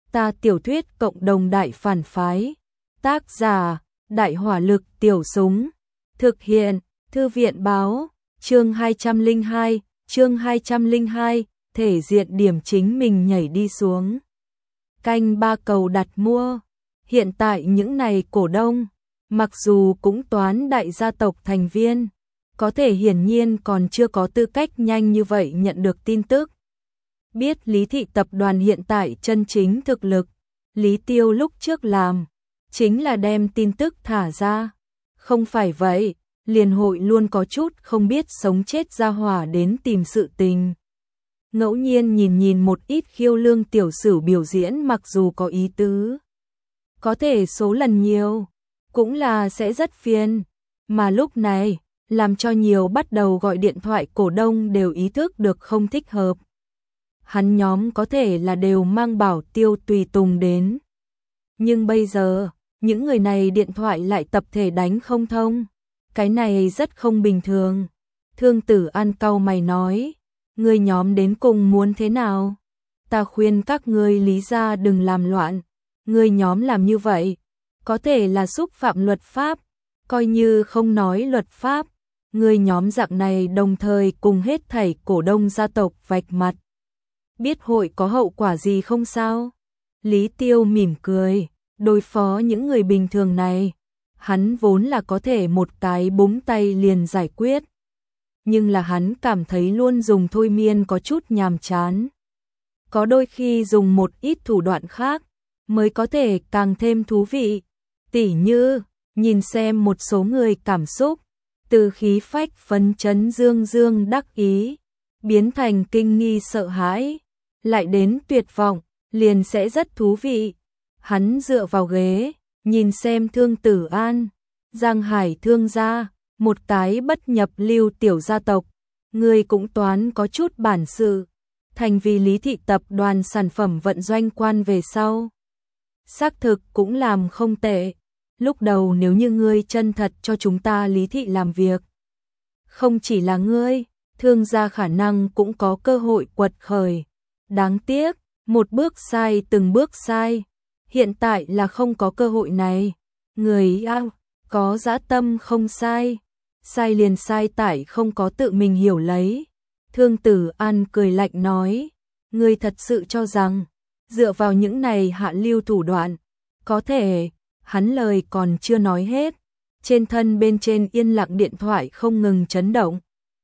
Ta tiểu thuyết cộng đồng đại phản phái. Tác giả, Đại hỏa lực tiểu súng. Thực hiện, Thư viện báo, chương 202, thể diện điểm chính mình nhảy đi xuống. Canh ba cầu đặt mua. Hiện tại những này cổ đông, mặc dù cũng toán đại gia tộc thành viên, có thể hiển nhiên còn chưa có tư cách nhanh như vậy nhận được tin tức. Biết Lý Thị tập đoàn hiện tại chân chính thực lực, Lý Tiêu lúc trước làm, chính là đem tin tức thả ra. Không phải vậy, liền hội luôn có chút không biết sống chết ra hỏa đến tìm sự tình. Ngẫu nhiên nhìn một ít khiêu lương tiểu sử biểu diễn mặc dù có ý tứ, có thể số lần nhiều, cũng là sẽ rất phiền. Mà lúc này, làm cho nhiều bắt đầu gọi điện thoại cổ đông đều ý thức được không thích hợp. Hắn nhóm có thể là đều mang bảo tiêu tùy tùng đến. Nhưng bây giờ, những người này điện thoại lại tập thể đánh không thông. Cái này rất không bình thường. Thương Tử An cau mày nói, người nhóm đến cùng muốn thế nào? Ta khuyên các ngươi Lý gia đừng làm loạn. Người nhóm làm như vậy, có thể là xúc phạm luật pháp, coi như không nói luật pháp. Người nhóm dạng này đồng thời cùng hết thảy cổ đông gia tộc vạch mặt. Biết hội có hậu quả gì không sao? Lý Tiêu mỉm cười, đối phó những người bình thường này, hắn vốn là có thể một cái búng tay liền giải quyết. Nhưng là hắn cảm thấy luôn dùng thôi miên có chút nhàm chán. Có đôi khi dùng một ít thủ đoạn khác, mới có thể càng thêm thú vị. Tỉ như, nhìn xem một số người cảm xúc, từ khí phách phấn chấn dương dương đắc ý, biến thành kinh nghi sợ hãi, lại đến tuyệt vọng, liền sẽ rất thú vị. Hắn dựa vào ghế, nhìn xem Thương Tử An, Giang Hải Thương gia, một cái bất nhập lưu tiểu gia tộc, người cũng toán có chút bản sự, thành vì Lý Thị tập đoàn sản phẩm vận doanh quan về sau. Xác thực cũng làm không tệ. Lúc đầu nếu như ngươi chân thật cho chúng ta Lý Thị làm việc, không chỉ là ngươi, Thương gia khả năng cũng có cơ hội quật khởi. Đáng tiếc, một bước sai từng bước sai, hiện tại là không có cơ hội này. Người có dã tâm không sai, sai liền sai tại không có tự mình hiểu lấy. Thương Tử An cười lạnh nói, ngươi thật sự cho rằng, dựa vào những này hạ lưu thủ đoạn, có thể. Hắn lời còn chưa nói hết, trên thân bên trên yên lặng điện thoại không ngừng chấn động.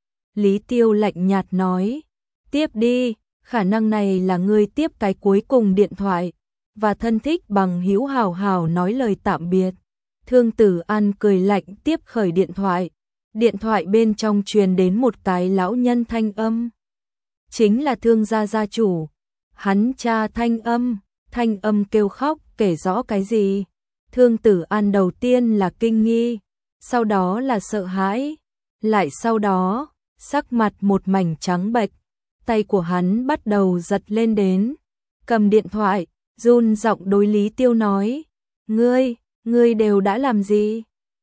Lý Tiêu lạnh nhạt nói, tiếp đi, khả năng này là ngươi tiếp cái cuối cùng điện thoại, và thân thích bằng hữu hào hào nói lời tạm biệt. Thương Tử An cười lạnh tiếp khởi điện thoại bên trong truyền đến một cái lão nhân thanh âm. Chính là Thương gia gia chủ, hắn cha thanh âm kêu khóc kể rõ cái gì. Thương Tử An đầu tiên là kinh nghi, sau đó là sợ hãi, lại sau đó, sắc mặt một mảnh trắng bệch, tay của hắn bắt đầu giật lên đến, cầm điện thoại, run giọng đối Lý Tiêu nói, ngươi đều đã làm gì?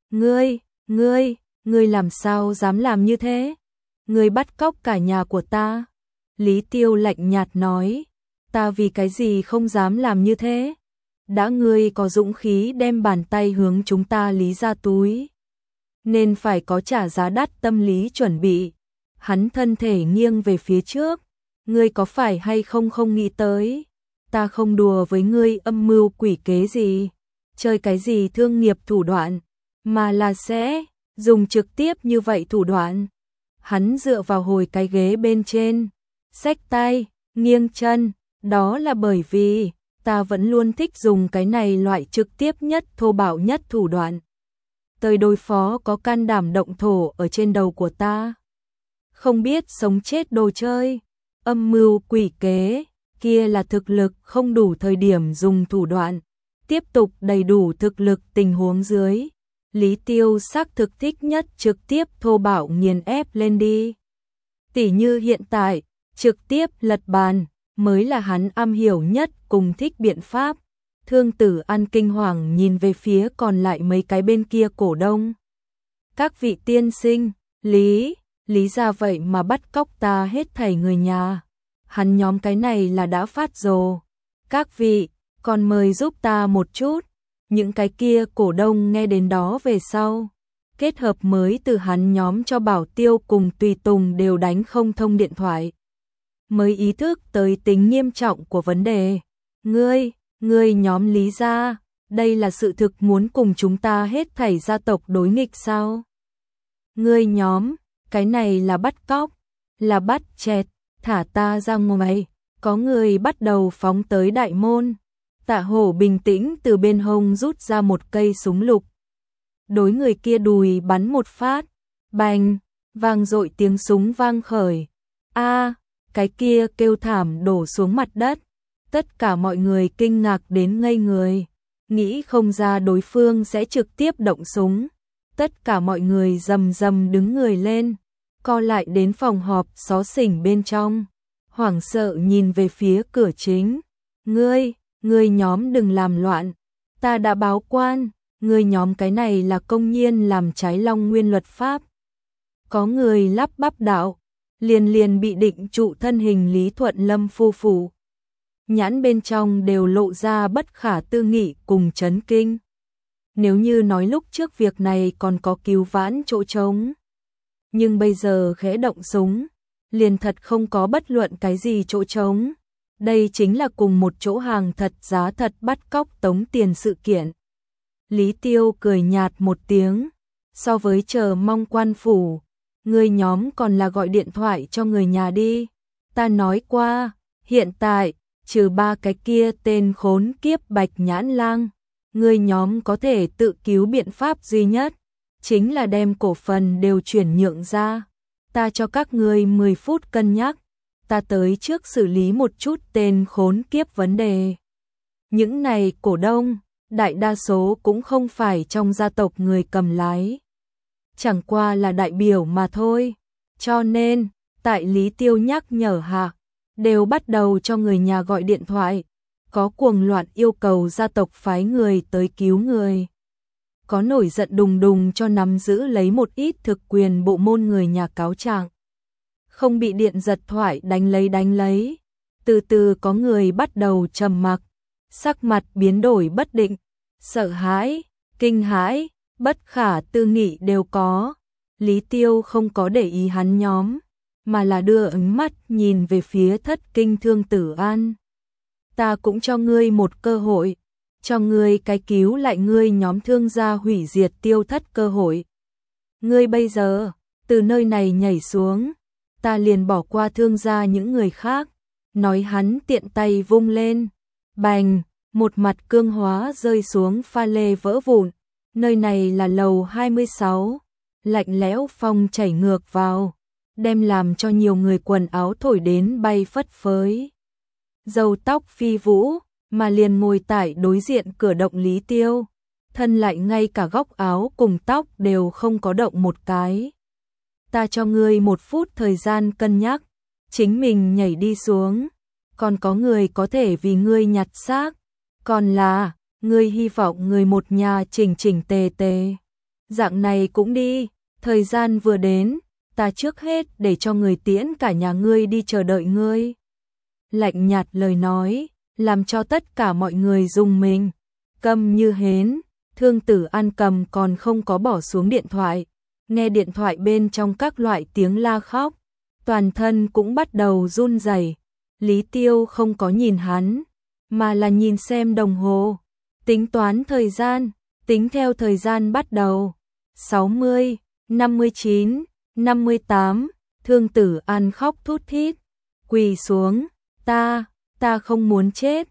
Ngươi làm sao dám làm như thế? Ngươi bắt cóc cả nhà của ta. Lý Tiêu lạnh nhạt nói, ta vì cái gì không dám làm như thế? Đã ngươi có dũng khí đem bàn tay hướng chúng ta Lý gia túi, nên phải có trả giá đắt tâm lý chuẩn bị. Hắn thân thể nghiêng về phía trước, ngươi có phải hay không nghĩ tới, ta không đùa với ngươi âm mưu quỷ kế gì, chơi cái gì thương nghiệp thủ đoạn, mà là sẽ dùng trực tiếp như vậy thủ đoạn. Hắn dựa vào hồi cái ghế bên trên, xách tay, nghiêng chân, đó là bởi vì ta vẫn luôn thích dùng cái này loại trực tiếp nhất thô bạo nhất thủ đoạn. Tới đối phó có can đảm động thổ ở trên đầu của ta. Không biết sống chết đồ chơi, âm mưu quỷ kế, kia là thực lực không đủ thời điểm dùng thủ đoạn. Tiếp tục đầy đủ thực lực tình huống dưới. Lý Tiêu xác thực thích nhất trực tiếp thô bạo nghiền ép lên đi. Tỉ như hiện tại, trực tiếp lật bàn mới là hắn am hiểu nhất cùng thích biện pháp. Thương Tử An kinh hoàng nhìn về phía còn lại mấy cái bên kia cổ đông. Các vị tiên sinh, Lý gia vậy mà bắt cóc ta hết thảy người nhà. Hắn nhóm cái này là đã phát rồ. Các vị, còn mời giúp ta một chút. Những cái kia cổ đông nghe đến đó về sau, kết hợp mới từ hắn nhóm cho Bảo Tiêu cùng Tùy Tùng đều đánh không thông điện thoại. Mới ý thức tới tính nghiêm trọng của vấn đề. Ngươi nhóm Lý gia, đây là sự thực muốn cùng chúng ta hết thảy gia tộc đối nghịch sao? Ngươi nhóm, cái này là bắt cóc, là bắt chẹt, thả ta ra ngoài. Có người bắt đầu phóng tới đại môn. Tạ Hổ bình tĩnh từ bên hông rút ra một cây súng lục. Đối người kia đùi bắn một phát, bành, vang dội tiếng súng vang khởi. A, cái kia kêu thảm đổ xuống mặt đất. Tất cả mọi người kinh ngạc đến ngây người, nghĩ không ra đối phương sẽ trực tiếp động súng. Tất cả mọi người rầm rầm đứng người lên, co lại đến phòng họp xó xỉnh bên trong, hoảng sợ nhìn về phía cửa chính. Ngươi nhóm đừng làm loạn, ta đã báo quan, ngươi nhóm cái này là công nhiên làm trái Long Nguyên luật pháp. Có người lắp bắp đạo, liền bị định trụ thân hình Lý Thuận Lâm phu phụ. Nhãn bên trong đều lộ ra bất khả tư nghị cùng chấn kinh. Nếu như nói lúc trước việc này còn có cứu vãn chỗ trống, nhưng bây giờ khẽ động súng, liền thật không có bất luận cái gì chỗ trống. Đây chính là cùng một chỗ hàng thật giá thật bắt cóc tống tiền sự kiện. Lý Tiêu cười nhạt một tiếng, so với chờ mong quan phủ, người nhóm còn là gọi điện thoại cho người nhà đi. Ta nói qua, hiện tại, trừ ba cái kia tên khốn kiếp Bạch Nhãn Lang, người nhóm có thể tự cứu biện pháp duy nhất, chính là đem cổ phần đều chuyển nhượng ra. Ta cho các ngươi 10 phút cân nhắc, ta tới trước xử lý một chút tên khốn kiếp vấn đề. Những này cổ đông, đại đa số cũng không phải trong gia tộc người cầm lái, chẳng qua là đại biểu mà thôi. Cho nên, tại Lý Tiêu nhắc nhở hạ, đều bắt đầu cho người nhà gọi điện thoại, có cuồng loạn yêu cầu gia tộc phái người tới cứu người. Có nổi giận đùng đùng cho nắm giữ lấy một ít thực quyền bộ môn người nhà cáo trạng. Không bị điện giật thoại đánh lấy. Từ từ có người bắt đầu trầm mặc, sắc mặt biến đổi bất định, sợ hãi, kinh hãi, bất khả tư nghị đều có. Lý Tiêu không có để ý hắn nhóm, mà là đưa ánh mắt nhìn về phía Thất Kinh Thương Tử An. Ta cũng cho ngươi một cơ hội, cho ngươi cái cứu lại ngươi nhóm thương gia hủy diệt tiêu thất cơ hội. Ngươi bây giờ, từ nơi này nhảy xuống, ta liền bỏ qua thương gia những người khác. Nói hắn tiện tay vung lên, bành, một mặt cương hóa rơi xuống pha lê vỡ vụn. Nơi này là lầu 26, lạnh lẽo phong chảy ngược vào, đem làm cho nhiều người quần áo thổi đến bay phất phới. Râu tóc phi vũ, mà liền ngồi tại đối diện cửa động Lý Tiêu, thân lại ngay cả góc áo cùng tóc đều không có động một cái. Ta cho ngươi 1 phút thời gian cân nhắc, chính mình nhảy đi xuống, còn có người có thể vì ngươi nhặt xác, còn là, ngươi hy vọng người một nhà chỉnh chỉnh tề tề. Dạng này cũng đi, thời gian vừa đến, ta trước hết để cho người tiễn cả nhà ngươi đi chờ đợi ngươi. Lạnh nhạt lời nói, làm cho tất cả mọi người rùng mình, câm như hến. Thương Tử An cầm còn không có bỏ xuống điện thoại, nghe điện thoại bên trong các loại tiếng la khóc, toàn thân cũng bắt đầu run rẩy. Lý Tiêu không có nhìn hắn, mà là nhìn xem đồng hồ, tính toán thời gian, tính theo thời gian bắt đầu. 60, 59, 58, Thương Tử An khóc thút thít, quỳ xuống, ta không muốn chết,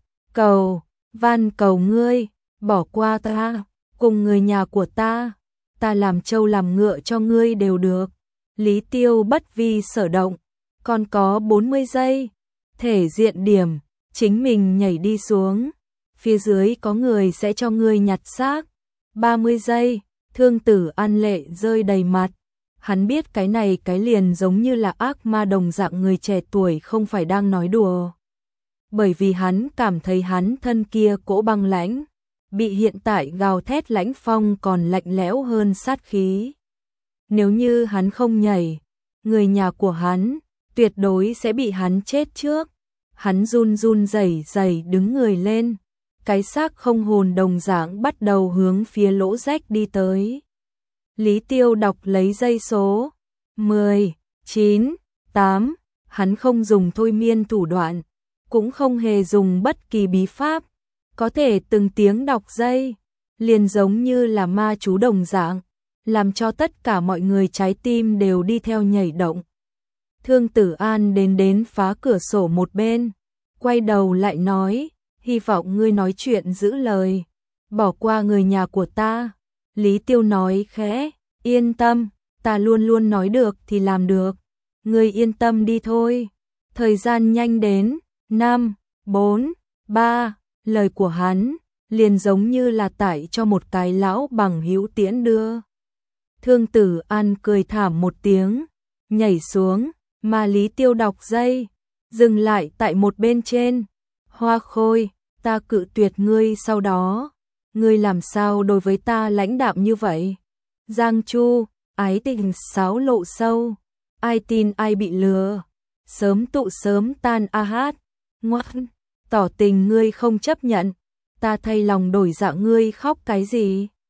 van cầu ngươi, bỏ qua ta, cùng người nhà của ta làm trâu làm ngựa cho ngươi đều được. Lý Tiêu bất vi sở động, còn có 40 giây, thể diện điểm, chính mình nhảy đi xuống, phía dưới có người sẽ cho ngươi nhặt xác. 30 giây, Thương Tử An lệ rơi đầy mặt, hắn biết cái này cái liền giống như là ác ma đồng dạng người trẻ tuổi không phải đang nói đùa. Bởi vì hắn cảm thấy hắn thân kia cỗ băng lãnh, bị hiện tại gào thét lãnh phong còn lạnh lẽo hơn sát khí. Nếu như hắn không nhảy, người nhà của hắn tuyệt đối sẽ bị hắn chết trước. Hắn run run rẩy rẩy đứng người lên, cái xác không hồn đồng dạng bắt đầu hướng phía lỗ rách đi tới. Lý Tiêu đọc lấy dây số 10, 9, 8, hắn không dùng thôi miên thủ đoạn, cũng không hề dùng bất kỳ bí pháp, có thể từng tiếng đọc dây, liền giống như là ma chú đồng dạng, làm cho tất cả mọi người trái tim đều đi theo nhảy động. Thương Tử An đến phá cửa sổ một bên, quay đầu lại nói, hy vọng ngươi nói chuyện giữ lời, bỏ qua người nhà của ta. Lý Tiêu nói khẽ, yên tâm, ta luôn luôn nói được thì làm được, ngươi yên tâm đi thôi. Thời gian nhanh đến, 5, 4, 3, lời của hắn liền giống như là tải cho một cái lão bằng hữu tiễn đưa. Thương Tử An cười thảm một tiếng, nhảy xuống, mà Lý Tiêu đọc dây, dừng lại tại một bên trên. Hoa Khôi, ta cự tuyệt ngươi sau đó, ngươi làm sao đối với ta lãnh đạm như vậy? Giang Chu, ái tình xáo lộ sâu, ai tin ai bị lừa, sớm tụ sớm tan a hát, ngoan, tỏ tình ngươi không chấp nhận, ta thay lòng đổi dạ ngươi khóc cái gì?